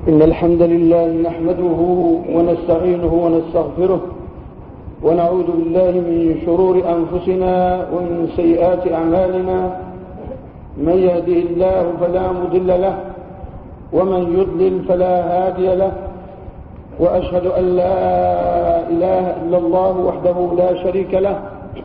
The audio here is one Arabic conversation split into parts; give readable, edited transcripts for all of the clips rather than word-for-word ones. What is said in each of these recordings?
إن الحمد لله نحمده ونستعينه ونستغفره ونعوذ بالله من شرور أنفسنا ومن سيئات أعمالنا. من يهده الله فلا مضل له ومن يضلل فلا هادي له، وأشهد أن لا إله إلا الله وحده لا شريك له،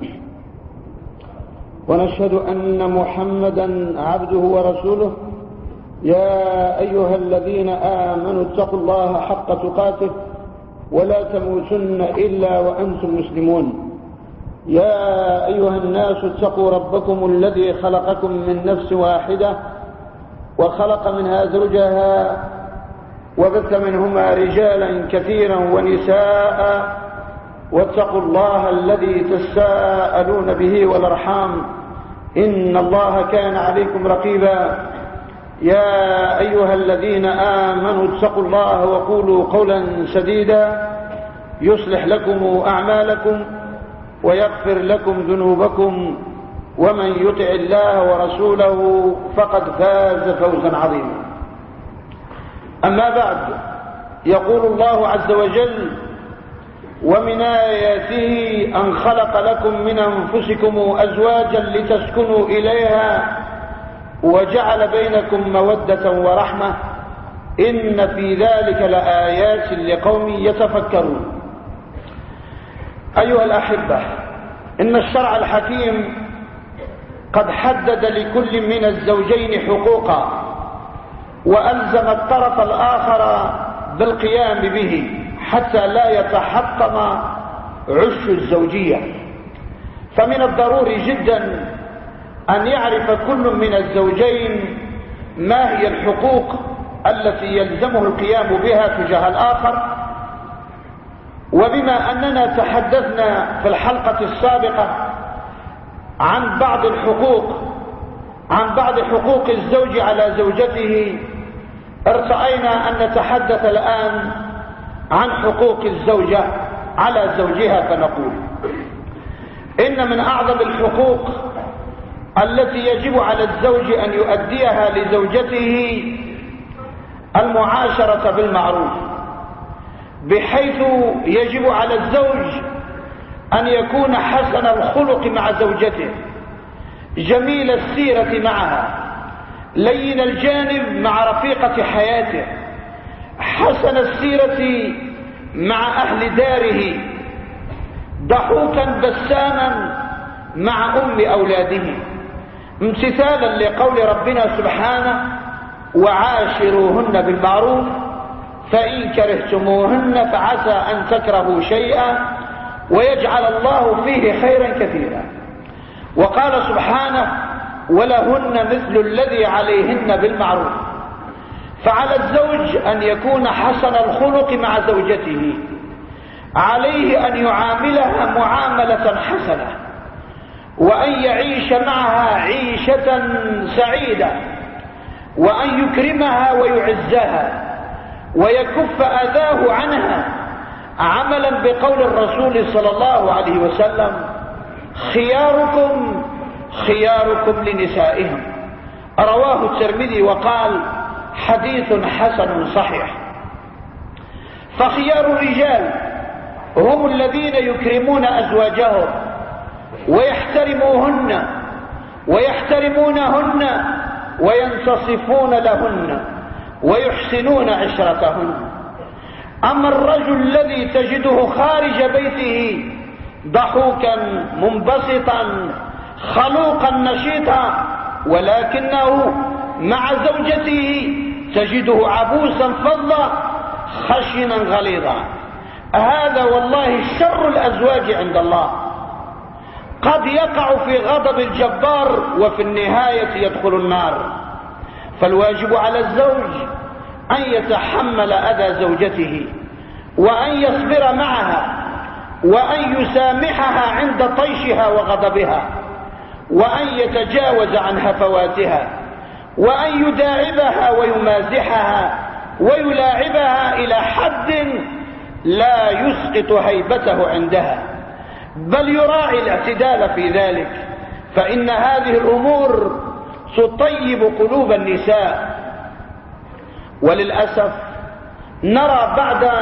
ونشهد أن محمدا عبده ورسوله. يا أيها الذين آمنوا اتقوا الله حق تقاته ولا تموتن إلا وأنتم مسلمون. يا أيها الناس اتقوا ربكم الذي خلقكم من نفس واحدة وخلق منها زوجها وبث منهما رجالا كثيرا ونساء، واتقوا الله الذي تساءلون به والأرحام إن الله كان عليكم رقيبا. يا أيها الذين آمنوا اتقوا الله وقولوا قولا سديدا يصلح لكم أعمالكم ويغفر لكم ذنوبكم، ومن يطع الله ورسوله فقد فاز فوزا عظيما. أما بعد، يقول الله عز وجل: ومن آياته أن خلق لكم من أنفسكم أزواجا لتسكنوا إليها وجعل بينكم مودة ورحمة إن في ذلك لآيات لقوم يتفكرون. أيها الأحبة، إن الشرع الحكيم قد حدد لكل من الزوجين حقوقا، وألزم الطرف الآخر بالقيام به حتى لا يتحطم عش الزوجية. فمن الضروري جدا أن يعرف كل من الزوجين ما هي الحقوق التي يلزمه القيام بها تجاه الآخر. وبما أننا تحدثنا في الحلقة السابقة عن بعض حقوق الزوج على زوجته، ارتأينا أن نتحدث الآن عن حقوق الزوجة على زوجها، فنقول إن من أعظم الحقوق التي يجب على الزوج أن يؤديها لزوجته المعاشرة بالمعروف، بحيث يجب على الزوج أن يكون حسن الخلق مع زوجته، جميل السيرة معها، لين الجانب مع رفيقة حياته، حسن السيرة مع أهل داره، ضحوكا بساما مع أم أولاده، امتثالا لقول ربنا سبحانه: وعاشروهن بالمعروف فإن كرهتموهن فعسى أن تكرهوا شيئا ويجعل الله فيه خيرا كثيرا. وقال سبحانه: ولهن مثل الذي عليهن بالمعروف. فعلى الزوج أن يكون حسن الخلق مع زوجته، عليه أن يعاملها معاملة حسنة، وأن يعيش معها عيشة سعيدة، وأن يكرمها ويعزها ويكف أذاه عنها، عملا بقول الرسول صلى الله عليه وسلم: خياركم خياركم لنسائهم. رواه الترمذي وقال: حديث حسن صحيح. فخيار الرجال هم الذين يكرمون أزواجهم ويحترمونهن وينتصفون لهن ويحسنون عشرتهن. أما الرجل الذي تجده خارج بيته ضحوكا منبسطا خلوقا نشيطا، ولكنه مع زوجته تجده عبوسا فظا خشنا غليظا، هذا والله شر الأزواج عند الله، قد يقع في غضب الجبار وفي النهاية يدخل النار. فالواجب على الزوج أن يتحمل أذى زوجته، وأن يصبر معها، وأن يسامحها عند طيشها وغضبها، وأن يتجاوز عن هفواتها، وأن يداعبها ويمازحها ويلاعبها إلى حد لا يسقط هيبته عندها، بل يراعي الاعتدال في ذلك، فإن هذه الأمور تطيب قلوب النساء. وللأسف نرى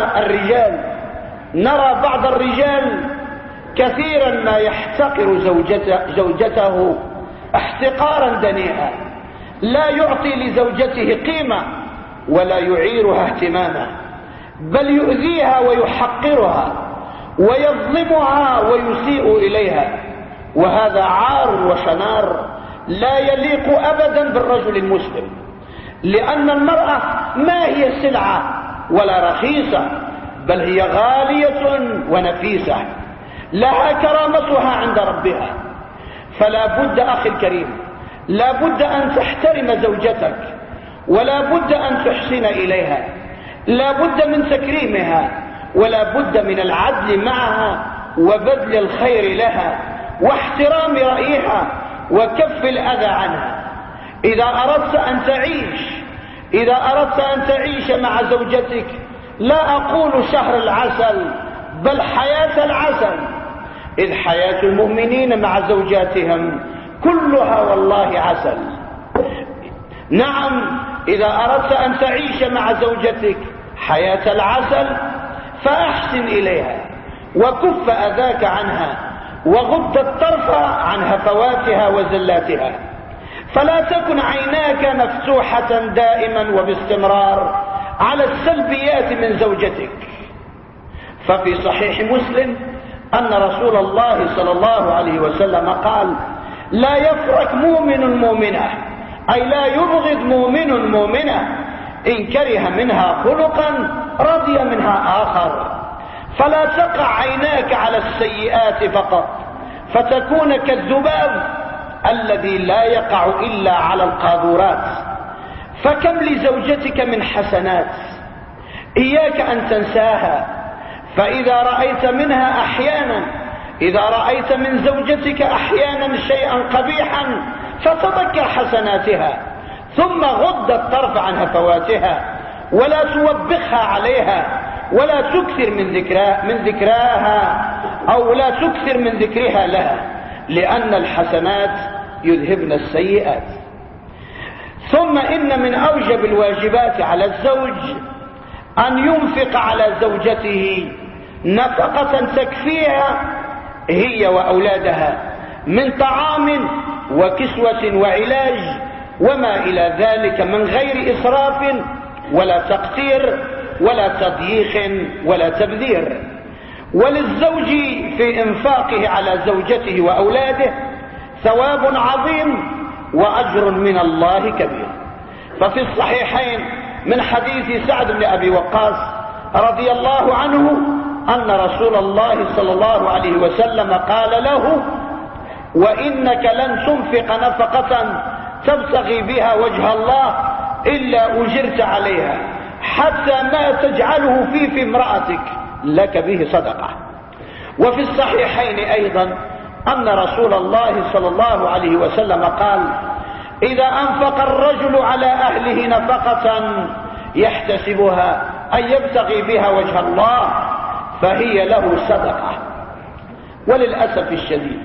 بعض الرجال كثيرا ما يحتقر زوجته احتقارا دنيئا، لا يعطي لزوجته قيمة ولا يعيرها اهتماما، بل يؤذيها ويحقرها ويظلمها ويسيء إليها، وهذا عار وشنار لا يليق أبدا بالرجل المسلم، لأن المرأة ما هي سلعة ولا رخيصة، بل هي غالية ونفيسة لها كرامتها عند ربها. فلا بد أخي الكريم، لا بد أن تحترم زوجتك، ولا بد أن تحسن إليها، لا بد من تكريمها، ولا بد من العدل معها وبذل الخير لها واحترام رأيها وكف الأذى عنها. إذا أردت أن تعيش مع زوجتك، لا أقول شهر العسل بل حياة العسل، إذ حياة المؤمنين مع زوجاتهم كلها والله عسل. نعم، إذا أردت أن تعيش مع زوجتك حياة العسل فأحسن إليها وكف أذاك عنها وغض الطرف عن هفواتها وزلاتها، فلا تكن عيناك مفتوحة دائما وباستمرار على السلبيات من زوجتك. ففي صحيح مسلم أن رسول الله صلى الله عليه وسلم قال: لا يفرق مؤمن مؤمنة، أي لا يبغض مؤمن مؤمنة، إن كره منها خلقا رضي منها آخر. فلا تقع عيناك على السيئات فقط فتكون كالذباب الذي لا يقع إلا على القاذورات. فكم لزوجتك من حسنات إياك أن تنساها، فإذا رأيت من زوجتك أحيانا شيئا قبيحا فتذكر حسناتها، ثم غض الطرف عن هفواتها، ولا توبخها عليها، ولا تكثر من ذكراها أو لا تكثر من ذكرها لها، لأن الحسنات يذهبن السيئات. ثم إن من أوجب الواجبات على الزوج أن ينفق على زوجته نفقة تكفيها هي وأولادها من طعام وكسوة وعلاج وما إلى ذلك، من غير إسراف ولا تقتير ولا تضييق ولا تبذير. وللزوج في إنفاقه على زوجته وأولاده ثواب عظيم وأجر من الله كبير. ففي الصحيحين من حديث سعد بن أبي وقاص رضي الله عنه أن رسول الله صلى الله عليه وسلم قال له: وإنك لن تنفق نفقة تبتغي بها وجه الله إلا أجرت عليها، حتى ما تجعله في امرأتك لك به صدقة. وفي الصحيحين أيضا أن رسول الله صلى الله عليه وسلم قال: إذا أنفق الرجل على أهله نفقة يحتسبها أن يبتغي بها وجه الله فهي له صدقة. وللأسف الشديد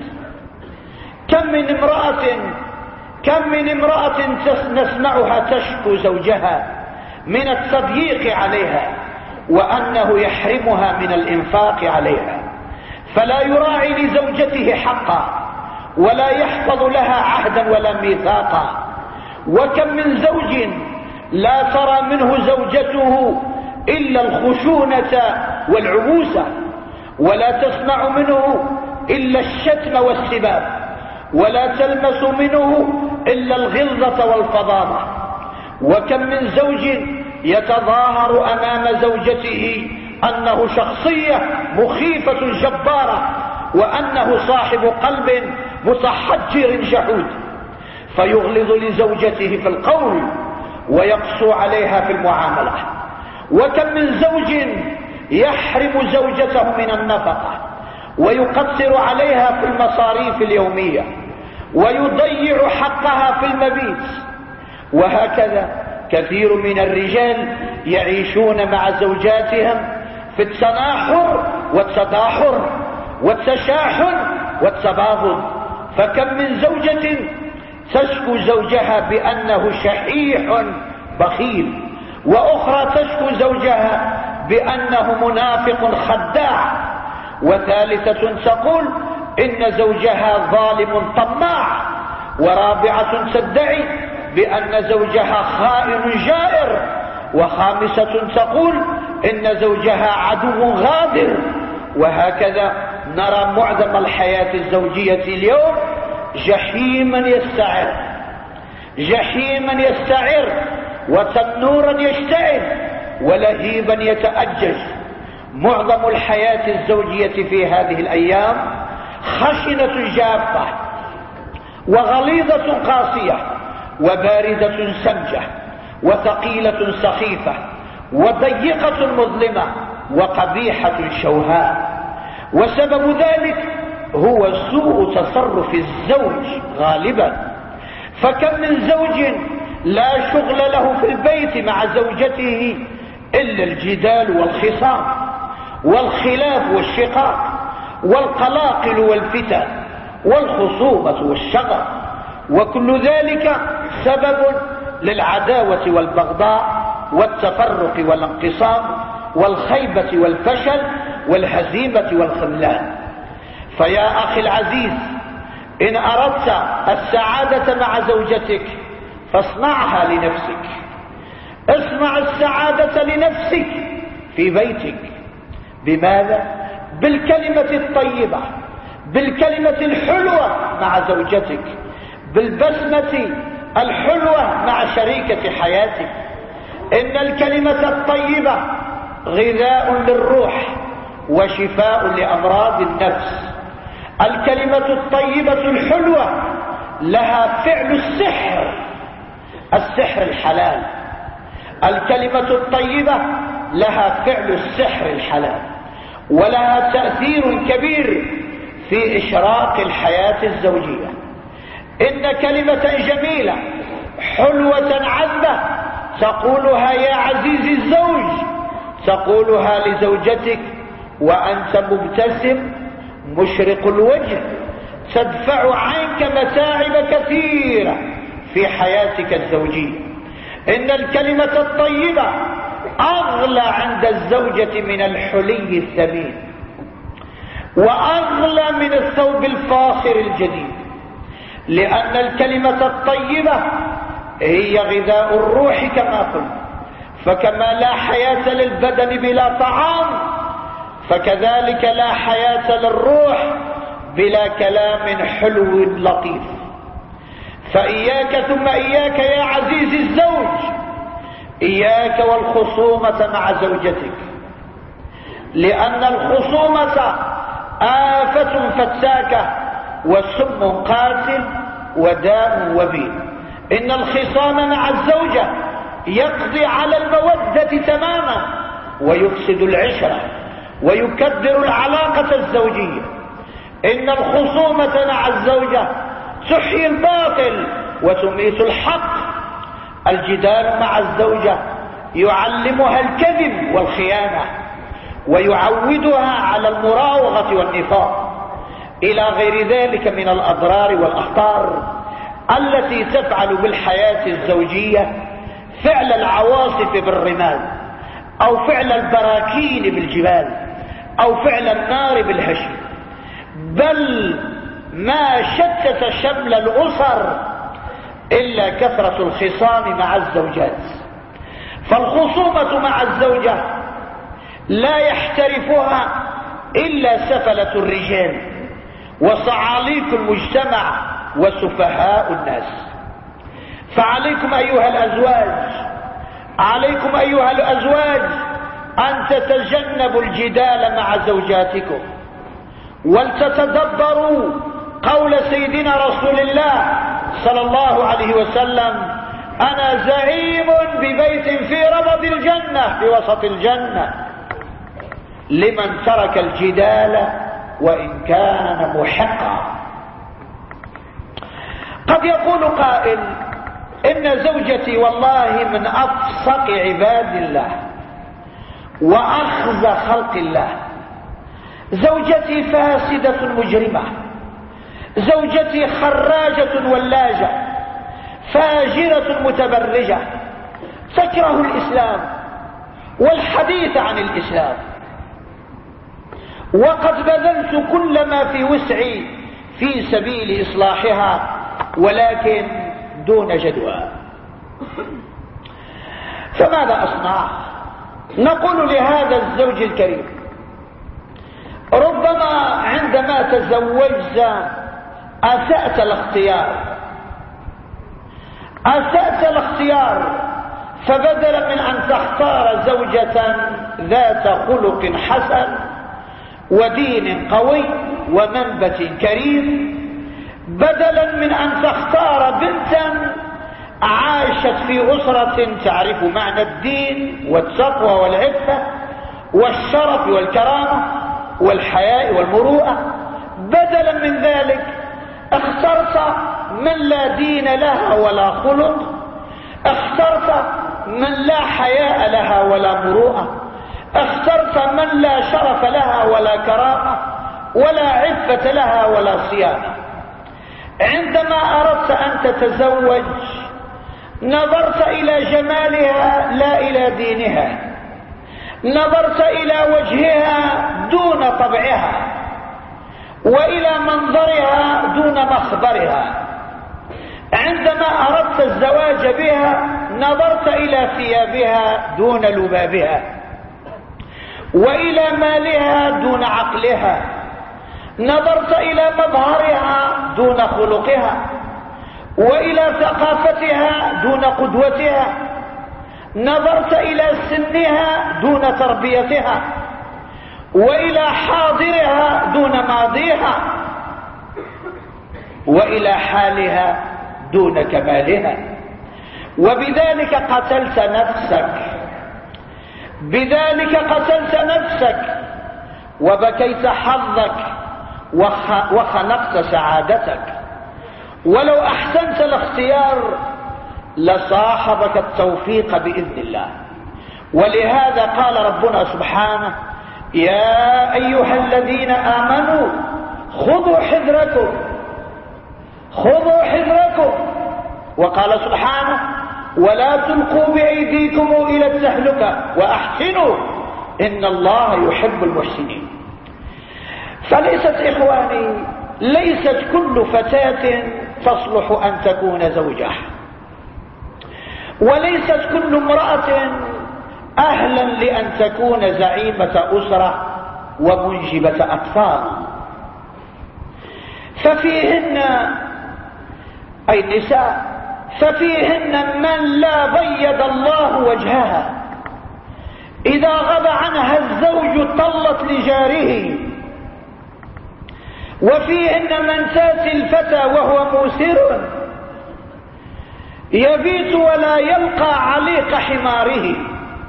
كم من امرأة نسمعها تشكو زوجها من التضييق عليها وأنه يحرمها من الإنفاق عليها، فلا يراعي لزوجته حقا ولا يحفظ لها عهدا ولا ميثاقا. وكم من زوج لا ترى منه زوجته إلا الخشونة والعبوسة، ولا تسمع منه إلا الشتم والسباب، ولا تلمس منه إلا الغلظة والفظاظة. وكم من زوج يتظاهر أمام زوجته أنه شخصية مخيفة جبارة وأنه صاحب قلب متحجر جحود، فيغلظ لزوجته في القول ويقسو عليها في المعاملة. وكم من زوج يحرم زوجته من النفقة ويقصر عليها في المصاريف اليومية ويضيع حقها في المبيت. وهكذا كثير من الرجال يعيشون مع زوجاتهم في التناحر والتداحر والتشاحن والتباغض. فكم من زوجة تشكو زوجها بأنه شحيح بخيل، وأخرى تشكو زوجها بأنه منافق خداع، وثالثة تقول إن زوجها ظالم طماع، ورابعة تدعي بأن زوجها خائن جائر، وخامسة تقول إن زوجها عدو غادر. وهكذا نرى معظم الحياة الزوجية اليوم جحيما يستعر، جحيما يستعر، وتنورا يشتعل، ولهيبا يتأجج. معظم الحياة الزوجية في هذه الأيام خشنة جافة، وغليظة قاسية، وباردة سمجة، وثقيلة سخيفة، وضيقة مظلمة، وقبيحة شوهاء. وسبب ذلك هو سوء تصرف الزوج غالبا. فكم من زوج لا شغل له في البيت مع زوجته إلا الجدال والخصام والخلاف والشقاق والقلاقل والفتن والخصومة والشغب، وكل ذلك سبب للعداوة والبغضاء والتفرق والانقسام والخيبة والفشل والهزيمة والخذلان. فيا أخي العزيز، إن أردت السعادة مع زوجتك فاصنعها لنفسك. اصنع السعادة لنفسك في بيتك. بماذا؟ بالكلمة الطيبة، بالكلمة الحلوة مع زوجتك، بالبسمة الحلوة مع شريكة حياتك. إن الكلمة الطيبة غذاء للروح وشفاء لأمراض النفس. الكلمة الطيبة الحلوة لها فعل السحر، السحر الحلال. الكلمة الطيبة لها فعل السحر الحلال، ولها تأثير كبير في إشراق الحياة الزوجية. إن كلمة جميلة حلوة عذبة تقولها يا عزيزي الزوج، تقولها لزوجتك وأنت مبتسم مشرق الوجه، تدفع عنك متاعب كثيرة في حياتك الزوجية. إن الكلمة الطيبة أغلى عند الزوجة من الحلي الثمين، وأغلى من الثوب الفاخر الجديد، لأن الكلمة الطيبة هي غذاء الروح كما قلنا. فكما لا حياة للبدن بلا طعام، فكذلك لا حياة للروح بلا كلام حلو لطيف. فإياك ثم إياك يا عزيزي الزوج، إياك والخصومة مع زوجتك، لأن الخصومة آفة فتاكة وسم قاتل وداء وبيل. إن الخصام مع الزوجة يقضي على المودة تماما، ويفسد العشرة، ويكدر العلاقة الزوجية. إن الخصومة مع الزوجة تحيي الباطل وتميت الحق. الجدال مع الزوجة يعلمها الكذب والخيانة، ويعودها على المراوغة والنفاق، إلى غير ذلك من الأضرار والأخطار التي تفعل بالحياة الزوجية فعل العواصف بالرمال، أو فعل البراكين بالجبال، أو فعل النار بالهشم. بل ما شتت شمل الأسر إلا كثرة الخصام مع الزوجات. فالخصومة مع الزوجة لا يحترفها إلا سفلة الرجال وصعاليك المجتمع وسفهاء الناس. فعليكم أيها الأزواج، عليكم أيها الأزواج أن تتجنبوا الجدال مع زوجاتكم، ولتتدبروا قول سيدنا رسول الله صلى الله عليه وسلم: أنا زعيم ببيت في ربض الجنة في وسط الجنة لمن ترك الجدال وإن كان محقا. قد يقول قائل: إن زوجتي والله من أفسق عباد الله وأخزى خلق الله، زوجتي فاسدة مجرمة، زوجتي خراجة ولاجة، فاجرة متبرجة، تكره الإسلام والحديث عن الإسلام، وقد بذلت كل ما في وسعي في سبيل إصلاحها، ولكن دون جدوى. فماذا أصنع؟ نقول لهذا الزوج الكريم: ربما عندما تزوجت أسأت الاختيار، فبدلا من أن تختار زوجة ذات خلق حسن ودين قوي ومنبت كريم، بدلا من أن تختار بنتا عاشت في أسرة تعرف معنى الدين والتقوى والعفة والشرف والكرامة والحياء والمروءة، بدلا من ذلك اخترت من لا دين لها ولا خلق، اخترت من لا حياء لها ولا مروءة، اخترت من لا شرف لها ولا كرامة ولا عفة لها ولا صيانة. عندما أردت أن تتزوج نظرت إلى جمالها لا إلى دينها، نظرت إلى وجهها دون طبعها، وإلى منظرها دون مخبرها. عندما أردت الزواج بها نظرت إلى ثيابها دون لبابها، وإلى مالها دون عقلها، نظرت إلى مظهرها دون خلقها، وإلى ثقافتها دون قدوتها، نظرت إلى سنها دون تربيتها، وإلى حاضرها دون ماضيها، وإلى حالها دون كمالها. وبذلك قتلت نفسك، بذلك قتلت نفسك وبكيت حظك وخنقت سعادتك. ولو أحسنت الاختيار لصاحبك التوفيق بإذن الله. ولهذا قال ربنا سبحانه: يا أيها الذين آمنوا خذوا حذركم، خذوا حذركم. وقال سبحانه: ولا تلقوا بأيديكم إلى التهلكة وأحسنوا إن الله يحب المحسنين. فليست إخواني، ليست كل فتاة تصلح أن تكون زوجة، وليست كل امرأة أهلا لأن تكون زعيمة أسرة ومنجبة أطفال. ففيهن أي النساء، ففيهن من لا بيض الله وجهها، إذا غاب عنها الزوج طلت لجاره. وفيهن من تاتي الفتى وهو موسر يبيت ولا يلقى عليق حماره.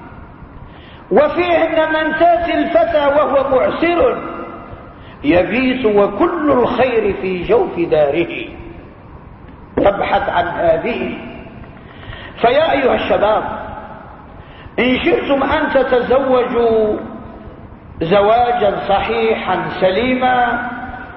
وفيهن من تاتي الفتى وهو معسر يبيت وكل الخير في جوف داره. تبحث عن هذه. فيا أيها الشباب، إن شئتم أن تتزوجوا زواجا صحيحا سليما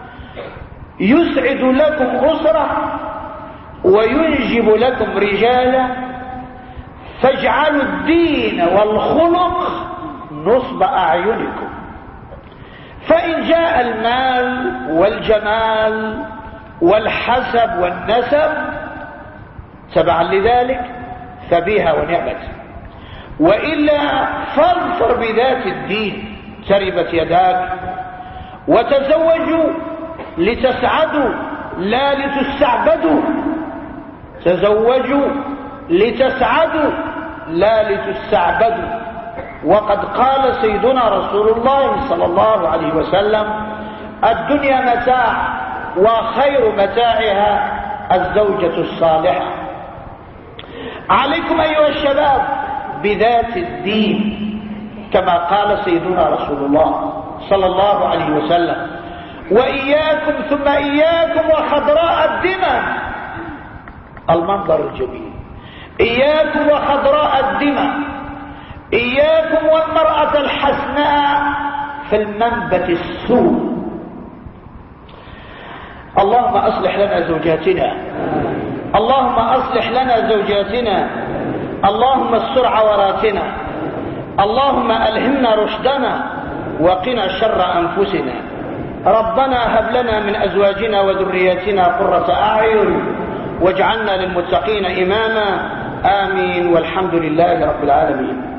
يسعد لكم أسرة وينجب لكم رجالا، فاجعلوا الدين والخلق نصب أعينكم. فإن جاء المال والجمال والحسب والنسب تبعا لذلك فبها ونعمت، وإلا فاظفر بذات الدين تربت يداك. وتزوجوا لتسعدوا لا لتستعبدوا، تزوجوا لتسعدوا لا لتستعبدوا. وقد قال سيدنا رسول الله صلى الله عليه وسلم: الدنيا متاع وخير متاعها الزوجة الصالحة. عليكم أيها الشباب بذات الدين، كما قال سيدنا رسول الله صلى الله عليه وسلم: وإياكم ثم إياكم وخضراء الدمى. المنظر الجميل. إياكم وخضراء الدمى، إياكم والمرأة الحسناء في المنبت السوء. اللهم أصلح لنا زوجاتنا، اللهم أصلح لنا زوجاتنا، اللهم استر عوراتنا، اللهم ألهمنا رشدنا وقنا شر أنفسنا. ربنا هب لنا من أزواجنا وذرياتنا قرة أعين واجعلنا للمتقين إماما. آمين والحمد لله رب العالمين.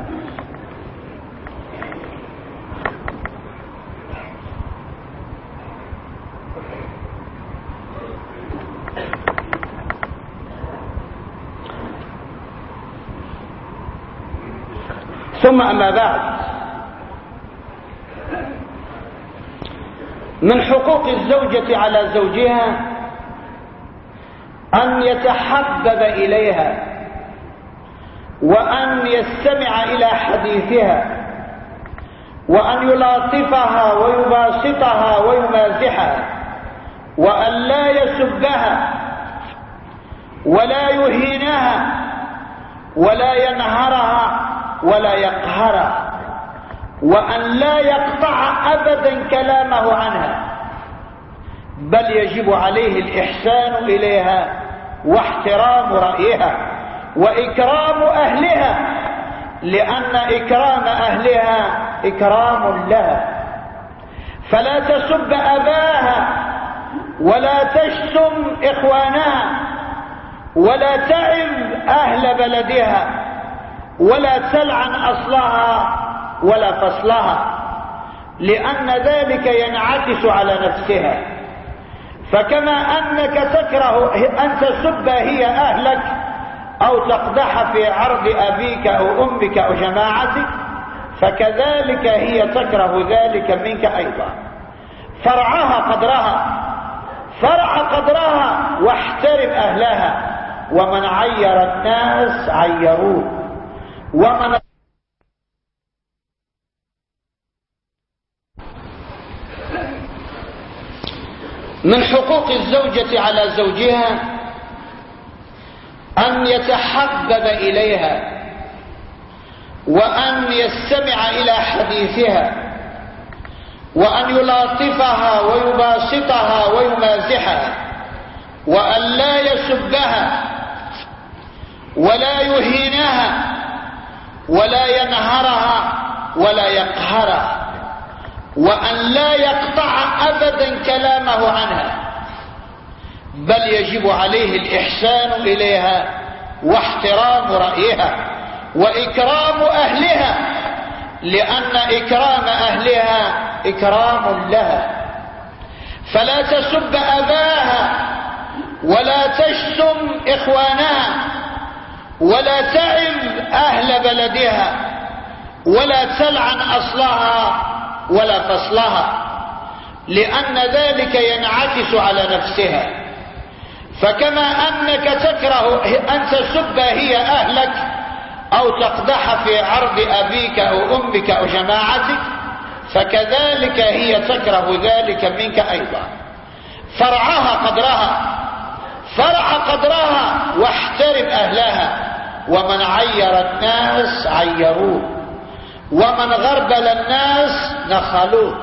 ثم أما بعد، من حقوق الزوجة على زوجها أن يتحبب إليها وأن يستمع إلى حديثها وأن يلاطفها ويباسطها ويمازحها وأن لا يسبها ولا يهينها ولا ينهرها ولا يقهرها وأن لا يقطع أبدا كلامه عنها، بل يجب عليه الإحسان إليها واحترام رأيها وإكرام أهلها، لأن إكرام أهلها إكرام لها. فلا تسب أباها ولا تشتم إخوانها ولا تعب أهل بلدها ولا تلعن أصلها ولا فصلها، لأن ذلك ينعكس على نفسها. فكما أنك تكره أن تسب هي أهلك أو تقدح في عرض أبيك أو أمك أو جماعتك، فكذلك هي تكره ذلك منك أيضا. فرعها قدرها، فرع قدرها واحترم أهلها. ومن عير الناس عيروه، ومن من حقوق الزوجة على زوجها أن يتحبب إليها وأن يستمع إلى حديثها وأن يلاطفها ويباسطها ويمازحها وأن لا يسبها ولا يهينها ولا ينهرها ولا يقهرها وأن لا يقطع أبدا كلامه عنها، بل يجب عليه الإحسان إليها واحترام رأيها وإكرام أهلها، لأن إكرام أهلها إكرام لها. فلا تسب أباها ولا تشتم إخوانها ولا تعب أهل بلدها ولا تلعن أصلها ولا فصلها، لأن ذلك ينعكس على نفسها. فكما أنك تكره أن تسب هي أهلك أو تقدح في عرض أبيك أو أمك أو جماعتك، فكذلك هي تكره ذلك منك أيضا. فرعها قدرها، فرع قدرها واحترم أهلها. ومن عير الناس عيروه، ومن غربل الناس نخلوه.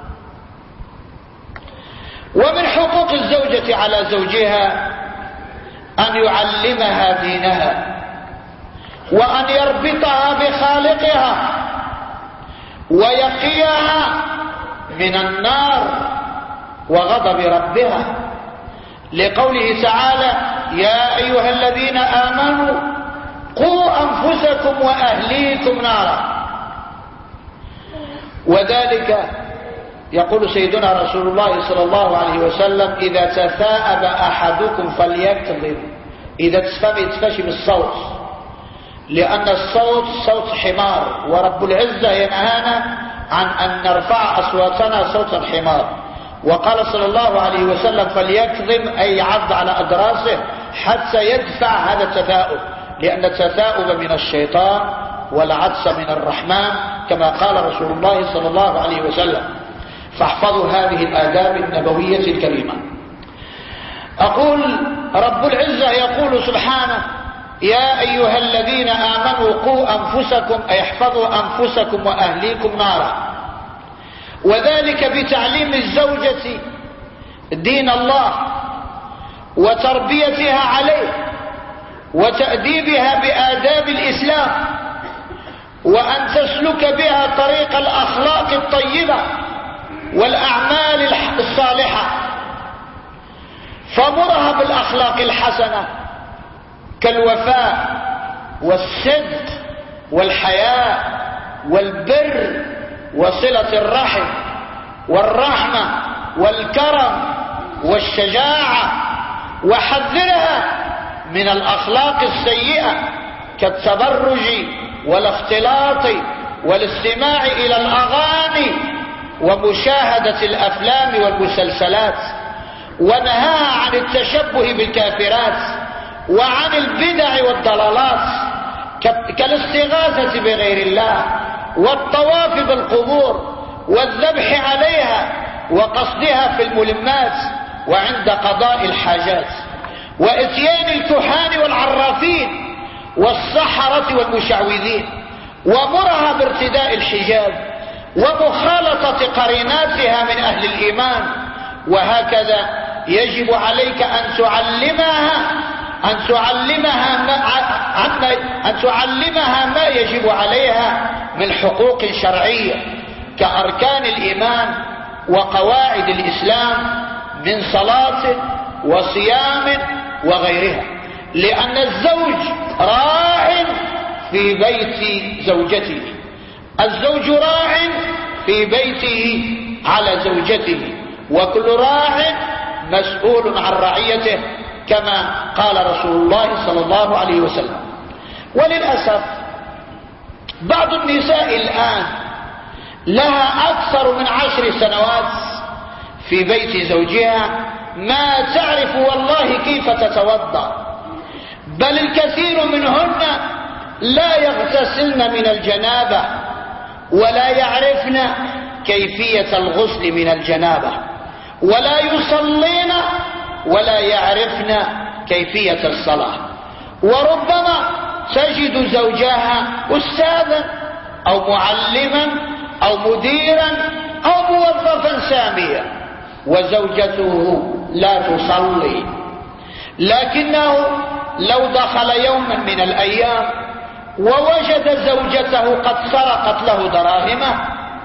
ومن حقوق الزوجة على زوجها أن يعلمها دينها وأن يربطها بخالقها ويقيها من النار وغضب ربها، لقوله تعالى: يا أيها الذين آمنوا قوا أنفسكم وأهليكم نارا. وذلك يقول سيدنا رسول الله صلى الله عليه وسلم: إذا تثاءب أحدكم فليكظم. إذا تفشي بالصوت، لأن الصوت صوت حمار، ورب العزة ينهانا عن أن نرفع أصواتنا صوت الحمار. وقال صلى الله عليه وسلم: فليكظم، أي يعض على أدراسه حتى يدفع هذا التثاؤب، لأن التثاؤب من الشيطان والعطس من الرحمن، كما قال رسول الله صلى الله عليه وسلم. فاحفظوا هذه الآداب النبوية الكريمة. أقول: رب العزة يقول سبحانه: يا أيها الذين آمنوا قوا أنفسكم، أي احفظوا أنفسكم وأهليكم نارا. وذلك بتعليم الزوجة دين الله وتربيتها عليه وتأديبها بآداب الإسلام، وأن تسلك بها طريق الأخلاق الطيبة والأعمال الصالحة. فمرها بالأخلاق الحسنة كالوفاء والصدق والحياء والبر وصلة الرحم والرحمة والكرم والشجاعة، وحذرها من الأخلاق السيئة كالتبرج والاختلاط والاستماع إلى الأغاني ومشاهدة الأفلام والمسلسلات، ونهاها عن التشبه بالكافرات وعن البدع والضلالات كالاستغاثة بغير الله والطواف بالقبور والذبح عليها وقصدها في الملمات وعند قضاء الحاجات، واتيان الكهان والعرافين والسحرة والمشعوذين. ومرها بارتداء الحجاب ومخالطة قريناتها من أهل الإيمان. وهكذا يجب عليك أن تعلمها ما يجب عليها من حقوق شرعية كأركان الإيمان وقواعد الإسلام من صلاة وصيام وغيرها، لأن الزوج راع في بيت زوجته، الزوج راع في بيته على زوجته، وكل راع مسؤول عن رعيته كما قال رسول الله صلى الله عليه وسلم. وللأسف بعض النساء الآن لها أكثر من 10 سنوات في بيت زوجها ما تعرف والله كيف تتوضأ، بل الكثير منهن لا يغتسلن من الجنابة ولا يعرفن كيفية الغسل من الجنابة، ولا يصلين ولا يعرفن كيفية الصلاة. وربما تجد زوجها أستاذا أو معلما أو مديرا أو موظفا ساميا وزوجته لا تصلي، لكنه لو دخل يوما من الأيام ووجد زوجته قد سرقت له دراهمه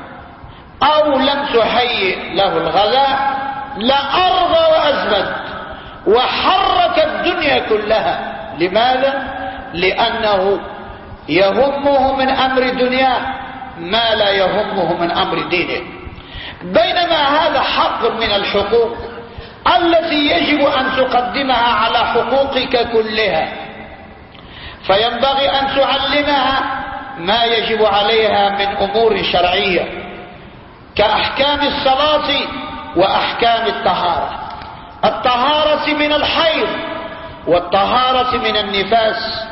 أو لم تهيئ له الغذاء لأرضى وأزمد وحرك الدنيا كلها. لماذا؟ لأنه يهمه من أمر دنياه ما لا يهمه من أمر دينه، بينما هذا حق من الحقوق التي يجب أن تقدمها على حقوقك كلها، فينبغي أن تعلمها ما يجب عليها من أمور شرعية كأحكام الصلاة وأحكام الطهارة من الحيض والطهارة من النفاس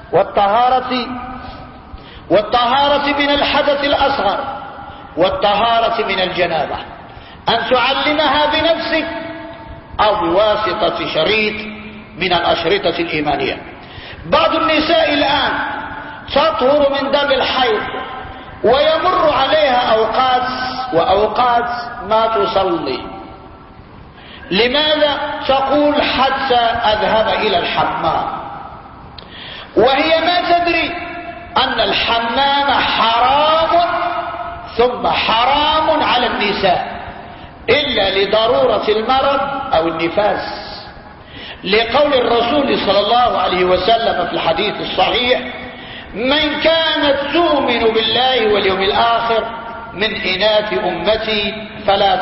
والطهارة من الحدث الأصغر والطهارة من الجنابة، أن تعلمها بنفسك أو بواسطة شريط من الأشرطة الإيمانية. بعض النساء الآن تطهر من دم الحيض ويمر عليها أوقات ما تصلي. لماذا؟ تقول حتى أذهب إلى الحمام، وهي ما تدري أن الحمام حرام ثم حرام على النساء إلا لضرورة المرض أو النفاس، لقول الرسول صلى الله عليه وسلم في الحديث الصحيح: من كانت تؤمن بالله واليوم الآخر من إناث أمتي فلا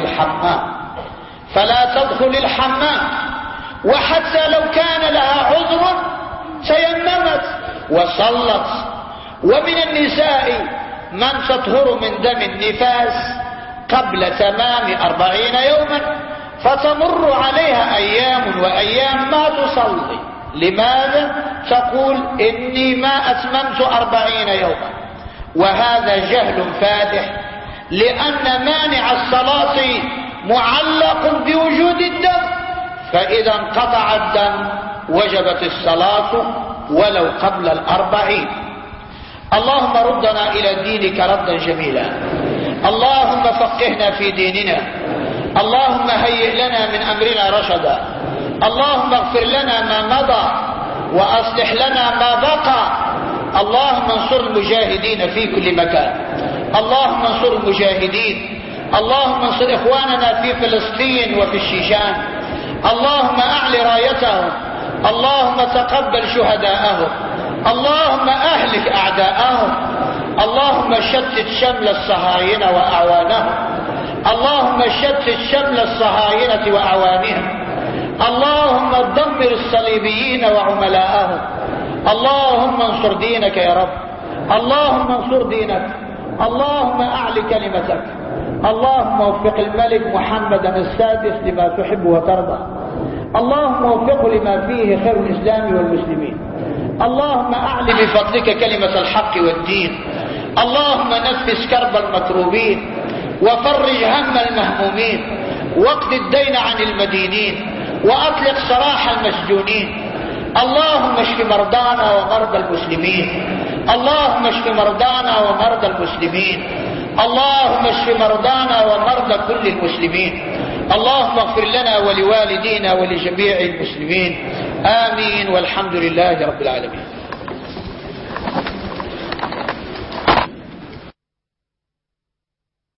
تدخل الحمام. وحتى لو كان لها عذر تيممت وصلت. ومن النساء من تطهر من دم النفاس قبل تمام 40 يوما فتمر عليها أيام وأيام ما تصلي. لماذا؟ تقول إني ما أتممت 40 يوما. وهذا جهل فادح، لأن مانع الصلاة معلق بوجود الدم، فإذا انقطع الدم وجبت الصلاة ولو قبل 40. اللهم ردنا إلى دينك ردا جميلا، اللهم فقهنا في ديننا، اللهم هيئ لنا من أمرنا رشدا، اللهم اغفر لنا ما مضى وأصلح لنا ما بقى. اللهم انصر المجاهدين في كل مكان، اللهم انصر المجاهدين، اللهم انصر إخواننا في فلسطين وفي الشيشان، اللهم أعل رايتهم، اللهم تقبل شهداءهم، اللهم أهلك أعداءهم، اللهم شتت شمل الصهاينة وأعوانهم، اللهم شتت شمل الصهاينة وأعوانهم، اللهم دمر الصليبيين وعملاءهم، اللهم انصر دينك يا رب، اللهم انصر دينك، اللهم أعل كلمتك، اللهم وفق الملك محمدا السادس لما تحب وترضى، اللهم وفقه لما فيه خير الإسلام والمسلمين، اللهم أعل بفضلك كلمة الحق والدين، اللهم نفس كرب المكروبين وفرج هم المهمومين واقض الدين عن المدينين وأطلق سراح المسجونين، اللهم اشف مرضانا ومرضى المسلمين، اللهم اشف مرضانا ومرضى المسلمين، اللهم اشف مرضانا ومرضى كل المسلمين، اللهم اغفر لنا ولوالدينا ولجميع المسلمين، آمين، والحمد لله رب العالمين.